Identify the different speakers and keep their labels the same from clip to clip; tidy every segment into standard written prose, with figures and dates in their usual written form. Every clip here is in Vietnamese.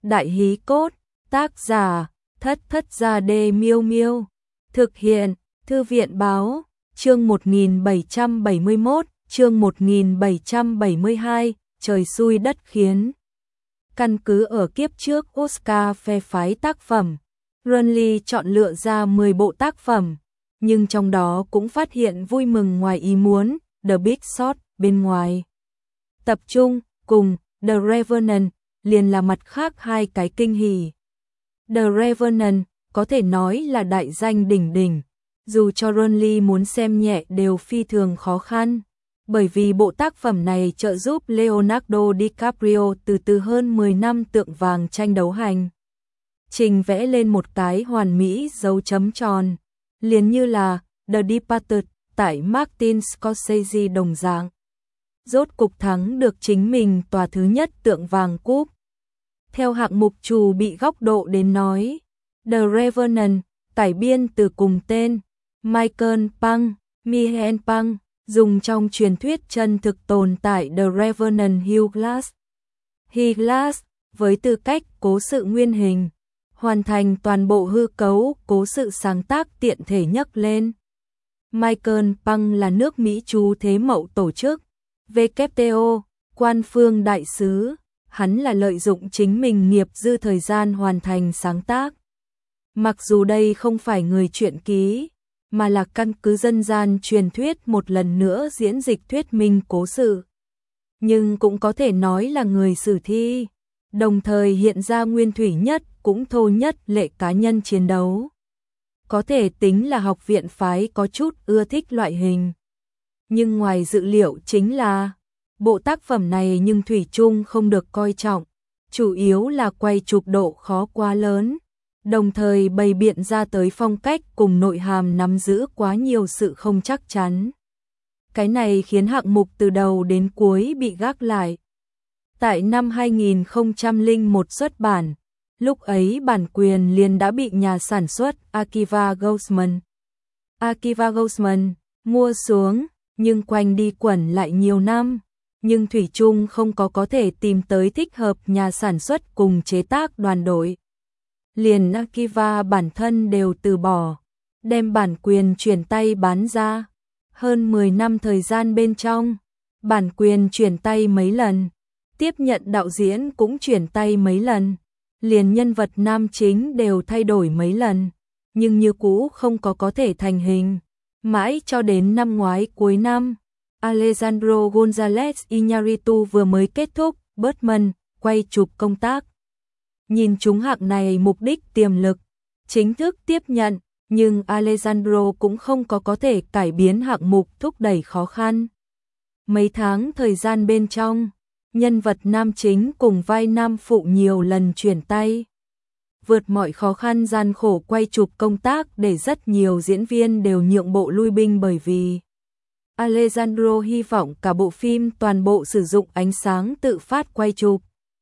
Speaker 1: Đại hí cốt, tác giả, Thất Gia Đê Miêu Miêu. Thực hiện, Thư viện báo, chương 1771, chương 1772, trời xui đất khiến. Căn cứ ở kiếp trước Oscar phe phái tác phẩm, Runley chọn lựa ra 10 bộ tác phẩm, nhưng trong đó cũng phát hiện vui mừng ngoài ý muốn, The Big Short bên ngoài. Tập trung, cùng The Revenant, liền là mặt khác hai cái kinh hỉ. The Revenant có thể nói là đại danh đỉnh đỉnh, dù cho Runley muốn xem nhẹ đều phi thường khó khăn, bởi vì bộ tác phẩm này trợ giúp Leonardo DiCaprio từ hơn 10 năm tượng vàng tranh đấu hành trình vẽ lên một cái hoàn mỹ dấu chấm tròn, liền như là The Departed tại Martin Scorsese đồng dạng. Rốt cục thắng được chính mình tòa thứ nhất tượng vàng cúp. Theo hạng mục chủ bị góc độ đến nói, The Revenant, cải biên từ cùng tên, Michael Pang, dùng trong truyền thuyết chân thực tồn tại The Revenant Hugh Glass, với tư cách cố sự nguyên hình, hoàn thành toàn bộ hư cấu cố sự sáng tác tiện thể nhấc lên. Michael Pang là nước Mỹ trú thế mậu tổ chức WTO, quan phương đại sứ, hắn là lợi dụng chính mình nghiệp dư thời gian hoàn thành sáng tác. Mặc dù đây không phải người truyện ký, mà là căn cứ dân gian truyền thuyết một lần nữa diễn dịch thuyết minh cố sự, nhưng cũng có thể nói là người sử thi, đồng thời hiện ra nguyên thủy nhất cũng thô nhất lệ cá nhân chiến đấu. Có thể tính là học viện phái có chút ưa thích loại hình. Nhưng ngoài dự liệu chính là, bộ tác phẩm này nhưng thủy chung không được coi trọng, chủ yếu là quay chụp độ khó quá lớn, đồng thời bày biện ra tới phong cách cùng nội hàm nắm giữ quá nhiều sự không chắc chắn. Cái này khiến hạng mục từ đầu đến cuối bị gác lại. Tại năm 2001 xuất bản, lúc ấy bản quyền liền đã bị nhà sản xuất Akiva Goldsman mua xuống, nhưng quanh đi quẩn lại nhiều năm, nhưng thủy chung không có thể tìm tới thích hợp nhà sản xuất cùng chế tác đoàn đội. Liền Akiva bản thân đều từ bỏ, đem bản quyền chuyển tay bán ra. Hơn 10 năm thời gian bên trong, bản quyền chuyển tay mấy lần, tiếp nhận đạo diễn cũng chuyển tay mấy lần, liền nhân vật nam chính đều thay đổi mấy lần, nhưng như cũ không có thể thành hình. Mãi cho đến năm ngoái cuối năm, Alejandro González Iñárritu vừa mới kết thúc Birdman quay chụp công tác. Nhìn chúng hạng này mục đích tiềm lực, chính thức tiếp nhận, nhưng Alejandro cũng không có thể cải biến hạng mục thúc đẩy khó khăn. Mấy tháng thời gian bên trong, nhân vật nam chính cùng vai nam phụ nhiều lần chuyển tay. Vượt mọi khó khăn gian khổ quay chụp công tác để rất nhiều diễn viên đều nhượng bộ lui binh, bởi vì Alejandro hy vọng cả bộ phim toàn bộ sử dụng ánh sáng tự phát quay chụp.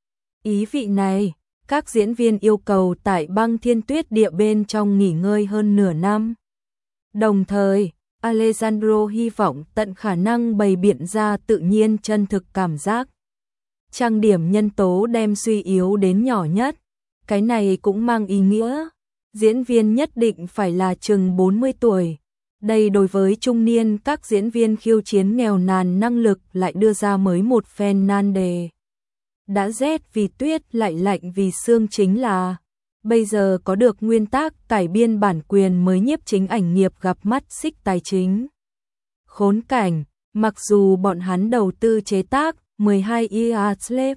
Speaker 1: Ý vị này, các diễn viên yêu cầu tại băng thiên tuyết địa bên trong nghỉ ngơi hơn nửa năm. Đồng thời, Alejandro hy vọng tận khả năng bày biện ra tự nhiên chân thực cảm giác. Trang điểm nhân tố đem suy yếu đến nhỏ nhất. Cái này cũng mang ý nghĩa, diễn viên nhất định phải là chừng 40 tuổi. Đây đối với trung niên các diễn viên khiêu chiến nghèo nàn năng lực lại đưa ra mới một phen nan đề. Đã rét vì tuyết lại lạnh vì sương chính là, bây giờ có được nguyên tác cải biên bản quyền mới nhiếp chính ảnh nghiệp gặp mắt xích tài chính. Khốn cảnh, mặc dù bọn hắn đầu tư chế tác 12 Years Slave,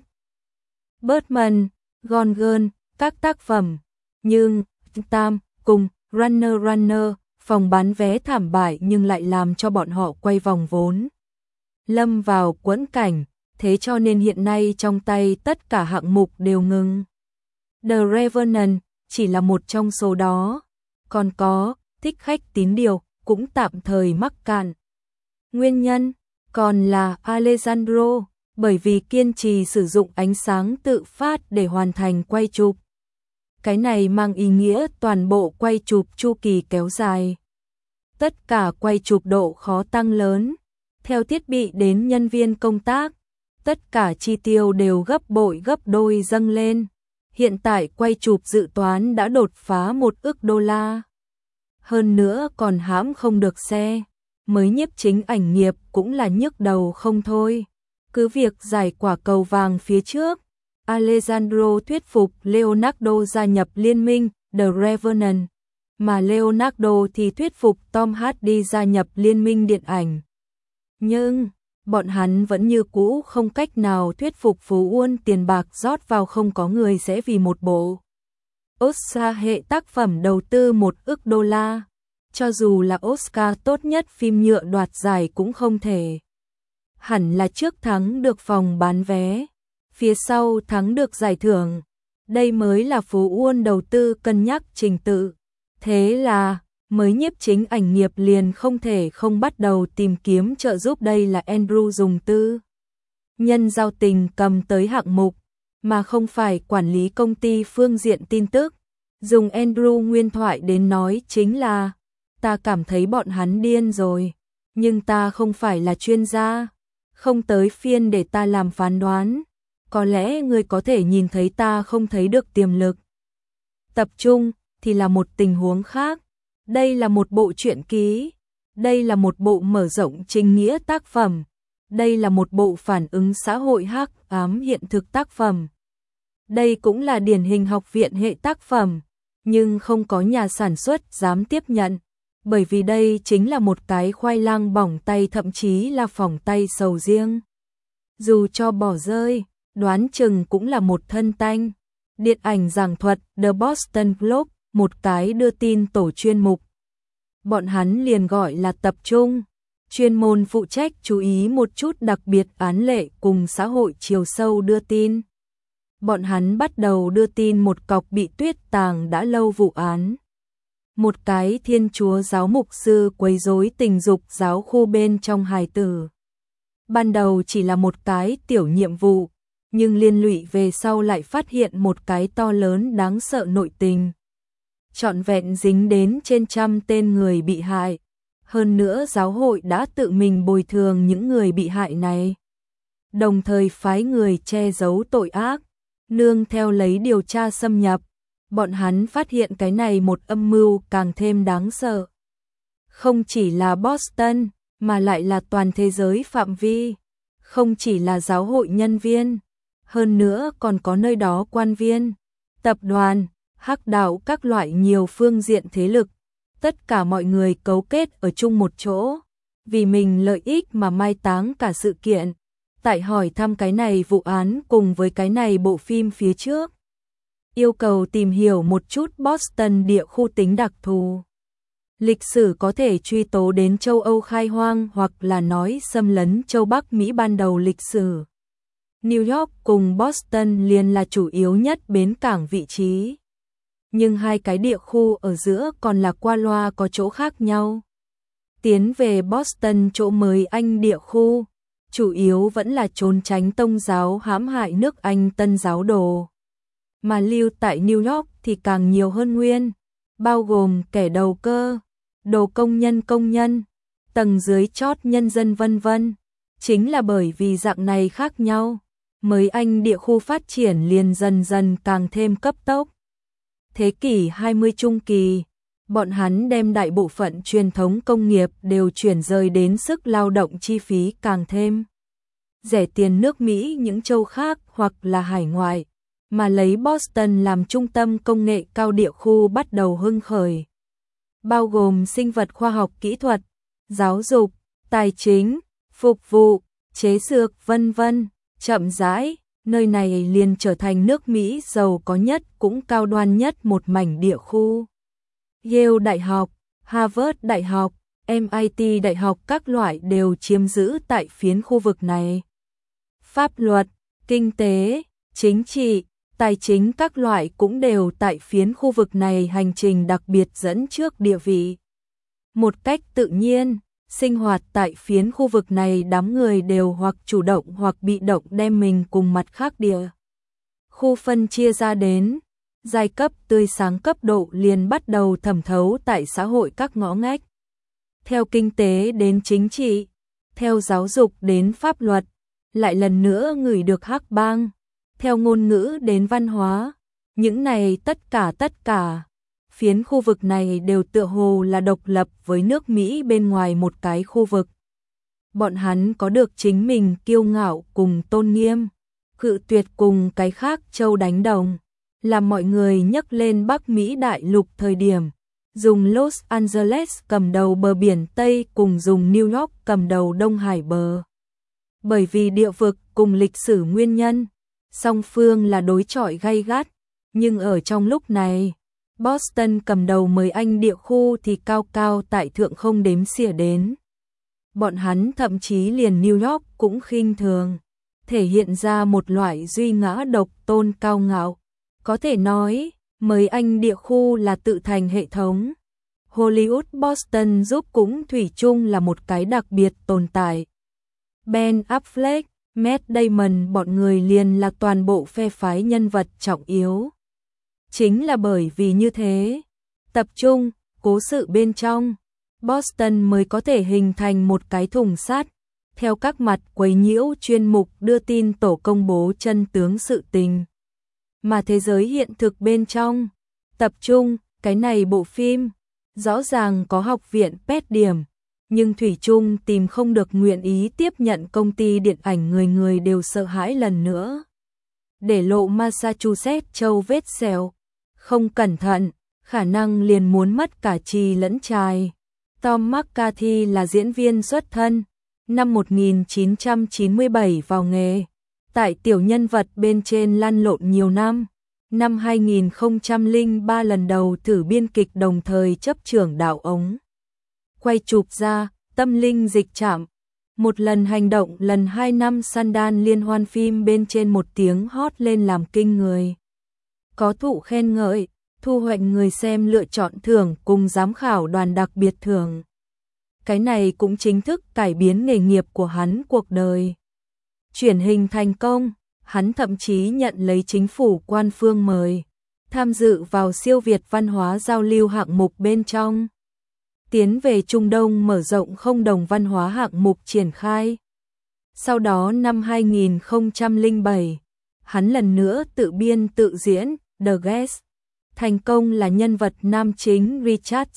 Speaker 1: Birdman, Gone Girl, các tác phẩm, nhưng Tam cùng Runner phòng bán vé thảm bại nhưng lại làm cho bọn họ quay vòng vốn, lâm vào quẫn cảnh, thế cho nên hiện nay trong tay tất cả hạng mục đều ngừng. The Revenant chỉ là một trong số đó, còn có Thích Khách Tín Điều cũng tạm thời mắc cạn. Nguyên nhân còn là Alejandro, bởi vì kiên trì sử dụng ánh sáng tự phát để hoàn thành quay chụp. Cái này mang ý nghĩa toàn bộ quay chụp chu kỳ kéo dài. Tất cả quay chụp độ khó tăng lớn, theo thiết bị đến nhân viên công tác, tất cả chi tiêu đều gấp bội gấp đôi dâng lên. hiện tại quay chụp dự toán đã đột phá 1 ức đô la. Hơn nữa còn hãm không được xe, mới nhiếp chính ảnh nghiệp cũng là nhức đầu không thôi. Cứ việc giải quả cầu vàng phía trước, Alessandro thuyết phục Leonardo gia nhập liên minh The Revenant, mà Leonardo thì thuyết phục Tom Hardy gia nhập liên minh điện ảnh. Nhưng bọn hắn vẫn như cũ không cách nào thuyết phục Phú Uôn tiền bạc rót vào không có người sẽ vì một bộ Oscar hệ tác phẩm đầu tư 1 ức đô la. Cho dù là Oscar tốt nhất phim nhựa đoạt giải cũng không thể. Hẳn là trước thắng được phòng bán vé, phía sau thắng được giải thưởng. Đây mới là Phú Uôn đầu tư cân nhắc trình tự. Thế là mới nhiếp chính ảnh nghiệp liền không thể không bắt đầu tìm kiếm trợ giúp. Đây là Andrew dùng tư nhân giao tình cầm tới hạng mục, mà không phải quản lý công ty phương diện tin tức. Dùng Andrew nguyên thoại đến nói chính là: ta cảm thấy bọn hắn điên rồi, nhưng ta không phải là chuyên gia, không tới phiên để ta làm phán đoán. Có lẽ người có thể nhìn thấy ta không thấy được tiềm lực. Tập trung thì là một tình huống khác. Đây là một bộ truyện ký, đây là một bộ mở rộng chính nghĩa tác phẩm, đây là một bộ phản ứng xã hội hắc ám hiện thực tác phẩm. Đây cũng là điển hình học viện hệ tác phẩm, nhưng không có nhà sản xuất dám tiếp nhận, bởi vì đây chính là một cái khoai lang bỏng tay, thậm chí là phỏng tay sầu riêng. Dù cho bỏ rơi, đoán chừng cũng là một thân tanh. Điện ảnh giảng thuật The Boston Globe, một cái đưa tin tổ chuyên mục. Bọn hắn liền gọi là tập trung, chuyên môn phụ trách chú ý một chút đặc biệt án lệ cùng xã hội chiều sâu đưa tin. Bọn hắn bắt đầu đưa tin một cọc bị tuyết tàng đã lâu vụ án. Một cái Thiên Chúa giáo mục sư quấy rối tình dục giáo khu bên trong hài tử. Ban đầu chỉ là một cái tiểu nhiệm vụ, nhưng liên lụy về sau lại phát hiện một cái to lớn đáng sợ nội tình. Trọn vẹn dính đến trên 100 tên người bị hại. Hơn nữa giáo hội đã tự mình bồi thường những người bị hại này, đồng thời phái người che giấu tội ác. Nương theo lấy điều tra xâm nhập, bọn hắn phát hiện cái này một âm mưu càng thêm đáng sợ. Không chỉ là Boston, mà lại là toàn thế giới phạm vi. Không chỉ là giáo hội nhân viên, hơn nữa còn có nơi đó quan viên, tập đoàn, hắc đạo các loại nhiều phương diện thế lực. Tất cả mọi người cấu kết ở chung một chỗ, vì mình lợi ích mà mai táng cả sự kiện. Tại hỏi thăm cái này vụ án cùng với cái này bộ phim phía trước, yêu cầu tìm hiểu một chút Boston địa khu tính đặc thù. Lịch sử có thể truy tố đến châu Âu khai hoang hoặc là nói xâm lấn châu Bắc Mỹ ban đầu lịch sử. New York cùng Boston liền là chủ yếu nhất bến cảng vị trí. Nhưng hai cái địa khu ở giữa còn là qua loa có chỗ khác nhau. Tiến về Boston chỗ mới Anh địa khu, chủ yếu vẫn là trốn tránh tông giáo hãm hại nước Anh tân giáo đồ. Mà lưu tại New York thì càng nhiều hơn nguyên, bao gồm kẻ đầu cơ, đồ công nhân, tầng dưới chót nhân dân vân vân. Chính là bởi vì dạng này khác nhau, mới Anh địa khu phát triển liền dần dần càng thêm cấp tốc. Thế kỷ 20 trung kỳ, bọn hắn đem đại bộ phận truyền thống công nghiệp đều chuyển rời đến sức lao động chi phí càng thêm rẻ tiền nước Mỹ những châu khác hoặc là hải ngoại, mà lấy Boston làm trung tâm công nghệ cao địa khu bắt đầu hưng khởi. Bao gồm sinh vật khoa học kỹ thuật, giáo dục, tài chính, phục vụ, chế dược vân vân. Chậm rãi, nơi này liền trở thành nước Mỹ giàu có nhất cũng cao đoan nhất một mảnh địa khu. Yale Đại học, Harvard Đại học, MIT Đại học các loại đều chiếm giữ tại phiến khu vực này. Pháp luật, kinh tế, chính trị, tài chính các loại cũng đều tại phiến khu vực này hành trình đặc biệt dẫn trước địa vị. Một cách tự nhiên, sinh hoạt tại phiến khu vực này đám người đều hoặc chủ động hoặc bị động đem mình cùng mặt khác địa khu phân chia ra đến. Giai cấp tươi sáng cấp độ liền bắt đầu thẩm thấu tại xã hội các ngõ ngách. Theo kinh tế đến chính trị, theo giáo dục đến pháp luật, lại lần nữa ngửi được hắc bang, theo ngôn ngữ đến văn hóa, Những này tất cả, phiến khu vực này đều tựa hồ là độc lập với nước Mỹ bên ngoài một cái khu vực. Bọn hắn có được chính mình kiêu ngạo cùng tôn nghiêm, cự tuyệt cùng cái khác châu đánh đồng, làm mọi người nhắc lên Bắc Mỹ đại lục thời điểm, dùng Los Angeles cầm đầu bờ biển Tây cùng dùng New York cầm đầu Đông Hải bờ. Bởi vì địa vực cùng lịch sử nguyên nhân, song phương là đối chọi gay gắt, nhưng ở trong lúc này, Boston cầm đầu mời Anh địa khu thì cao cao tại thượng không đếm xỉa đến. Bọn hắn thậm chí liền New York cũng khinh thường, thể hiện ra một loại duy ngã độc tôn cao ngạo. Có thể nói, mời Anh địa khu là tự thành hệ thống. Hollywood Boston giúp cũng thủy chung là một cái đặc biệt tồn tại. Ben Affleck, Matt Damon bọn người liền là toàn bộ phe phái nhân vật trọng yếu. Chính là bởi vì như thế, tập trung, cố sự bên trong, Boston mới có thể hình thành một cái thùng sắt, theo các mặt quấy nhiễu chuyên mục đưa tin tổ công bố chân tướng sự tình. Mà thế giới hiện thực bên trong, tập trung, cái này bộ phim, rõ ràng có học viện PET điểm, nhưng thủy chung tìm không được nguyện ý tiếp nhận công ty điện ảnh người người đều sợ hãi lần nữa. Để lộ Massachusetts châu vết sẹo, không cẩn thận, khả năng liền muốn mất cả trì lẫn trài. Tom McCarthy là diễn viên xuất thân, năm 1997 vào nghề, tại tiểu nhân vật bên trên lăn lộn nhiều năm. Năm 2003 lần đầu thử biên kịch đồng thời chấp trưởng đạo ống. Quay chụp ra, tâm linh dịch trạm. Một lần hành động lần 2 năm Sundance liên hoan phim bên trên một tiếng hót lên làm kinh người. Có thụ khen ngợi, thu hoạch người xem lựa chọn thưởng cùng giám khảo đoàn đặc biệt thưởng. Cái này cũng chính thức cải biến nghề nghiệp của hắn cuộc đời. Chuyển hình thành công, hắn thậm chí nhận lấy chính phủ quan phương mời, tham dự vào siêu Việt văn hóa giao lưu hạng mục bên trong. Tiến về Trung Đông mở rộng không đồng văn hóa hạng mục triển khai. Sau đó năm 2007, hắn lần nữa tự biên tự diễn The Guest, thành công là nhân vật nam chính Richard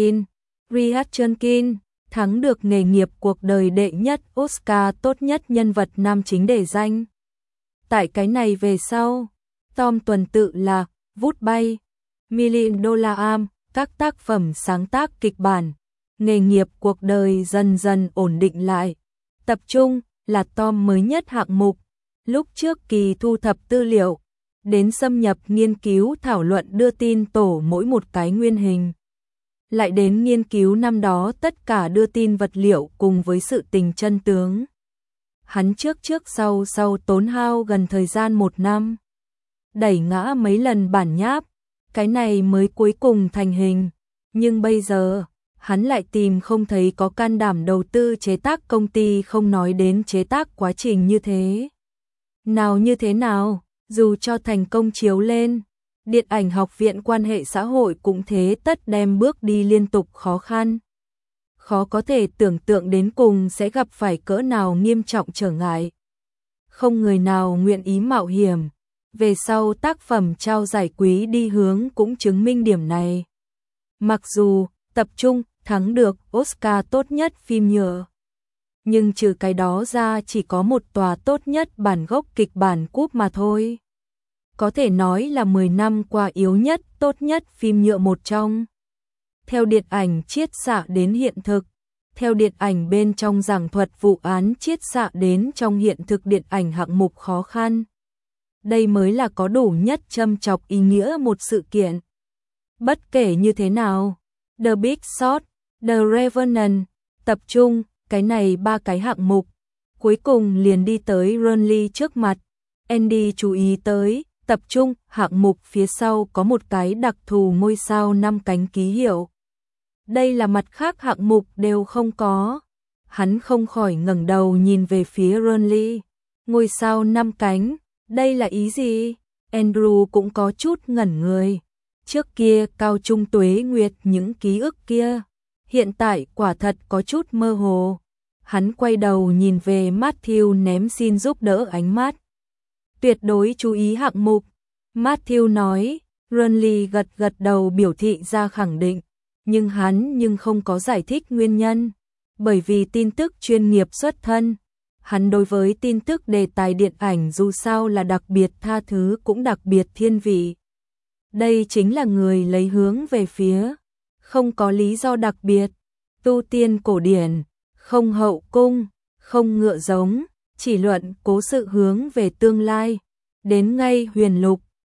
Speaker 1: Jenkins, thắng được nghề nghiệp cuộc đời đệ nhất Oscar tốt nhất nhân vật nam chính để danh. Tại cái này về sau, Tom tuần tự là Vút bay, Million Dollar Arm, các tác phẩm sáng tác kịch bản, nghề nghiệp cuộc đời dần dần ổn định lại. Tập trung là Tom mới nhất hạng mục, lúc trước kỳ thu thập tư liệu, đến xâm nhập nghiên cứu thảo luận đưa tin tổ mỗi một cái nguyên hình. Lại đến nghiên cứu năm đó tất cả đưa tin vật liệu cùng với sự tình chân tướng. Hắn trước sau tốn hao gần thời gian 1 năm. Đẩy ngã mấy lần bản nháp, cái này mới cuối cùng thành hình. Nhưng bây giờ, hắn lại tìm không thấy có can đảm đầu tư chế tác công ty không nói đến chế tác quá trình như thế. Nào như thế nào, dù cho thành công chiếu lên, điện ảnh học viện quan hệ xã hội cũng thế tất đem bước đi liên tục khó khăn. Khó có thể tưởng tượng đến cùng sẽ gặp phải cỡ nào nghiêm trọng trở ngại. Không người nào nguyện ý mạo hiểm. Về sau tác phẩm trao giải quý đi hướng cũng chứng minh điểm này. Mặc dù tập trung thắng được Oscar tốt nhất phim nhựa, nhưng trừ cái đó ra chỉ có một tòa tốt nhất bản gốc kịch bản cúp mà thôi. Có thể nói là 10 năm qua yếu nhất tốt nhất phim nhựa một trong. Theo điện ảnh chiết xạ đến hiện thực, theo điện ảnh bên trong giảng thuật vụ án chiết xạ đến trong hiện thực điện ảnh hạng mục khó khăn. Đây mới là có đủ nhất châm chọc ý nghĩa một sự kiện. Bất kể như thế nào, The Big Short, The Revenant, tập trung, cái này 3 cái hạng mục, cuối cùng liền đi tới Ronly trước mặt. Andy chú ý tới, tập trung, hạng mục phía sau có một cái đặc thù ngôi sao 5 cánh ký hiệu. Đây là mặt khác hạng mục đều không có. Hắn không khỏi ngẩng đầu nhìn về phía Ronly. Ngôi sao 5 cánh, đây là ý gì? Andrew cũng có chút ngẩn người. Trước kia cao trung tuế nguyệt những ký ức kia, hiện tại quả thật có chút mơ hồ. Hắn quay đầu nhìn về Matthew ném xin giúp đỡ ánh mắt. Tuyệt đối chú ý hạng mục. Matthew nói, Runley gật gật đầu biểu thị ra khẳng định, nhưng không có giải thích nguyên nhân, bởi vì tin tức chuyên nghiệp xuất thân. Hắn đối với tin tức đề tài điện ảnh dù sao là đặc biệt tha thứ cũng đặc biệt thiên vị. Đây chính là người lấy hướng về phía, không có lý do đặc biệt, tu tiên cổ điển, không hậu cung, không ngựa giống, chỉ luận cố sự hướng về tương lai, đến ngay huyền lục,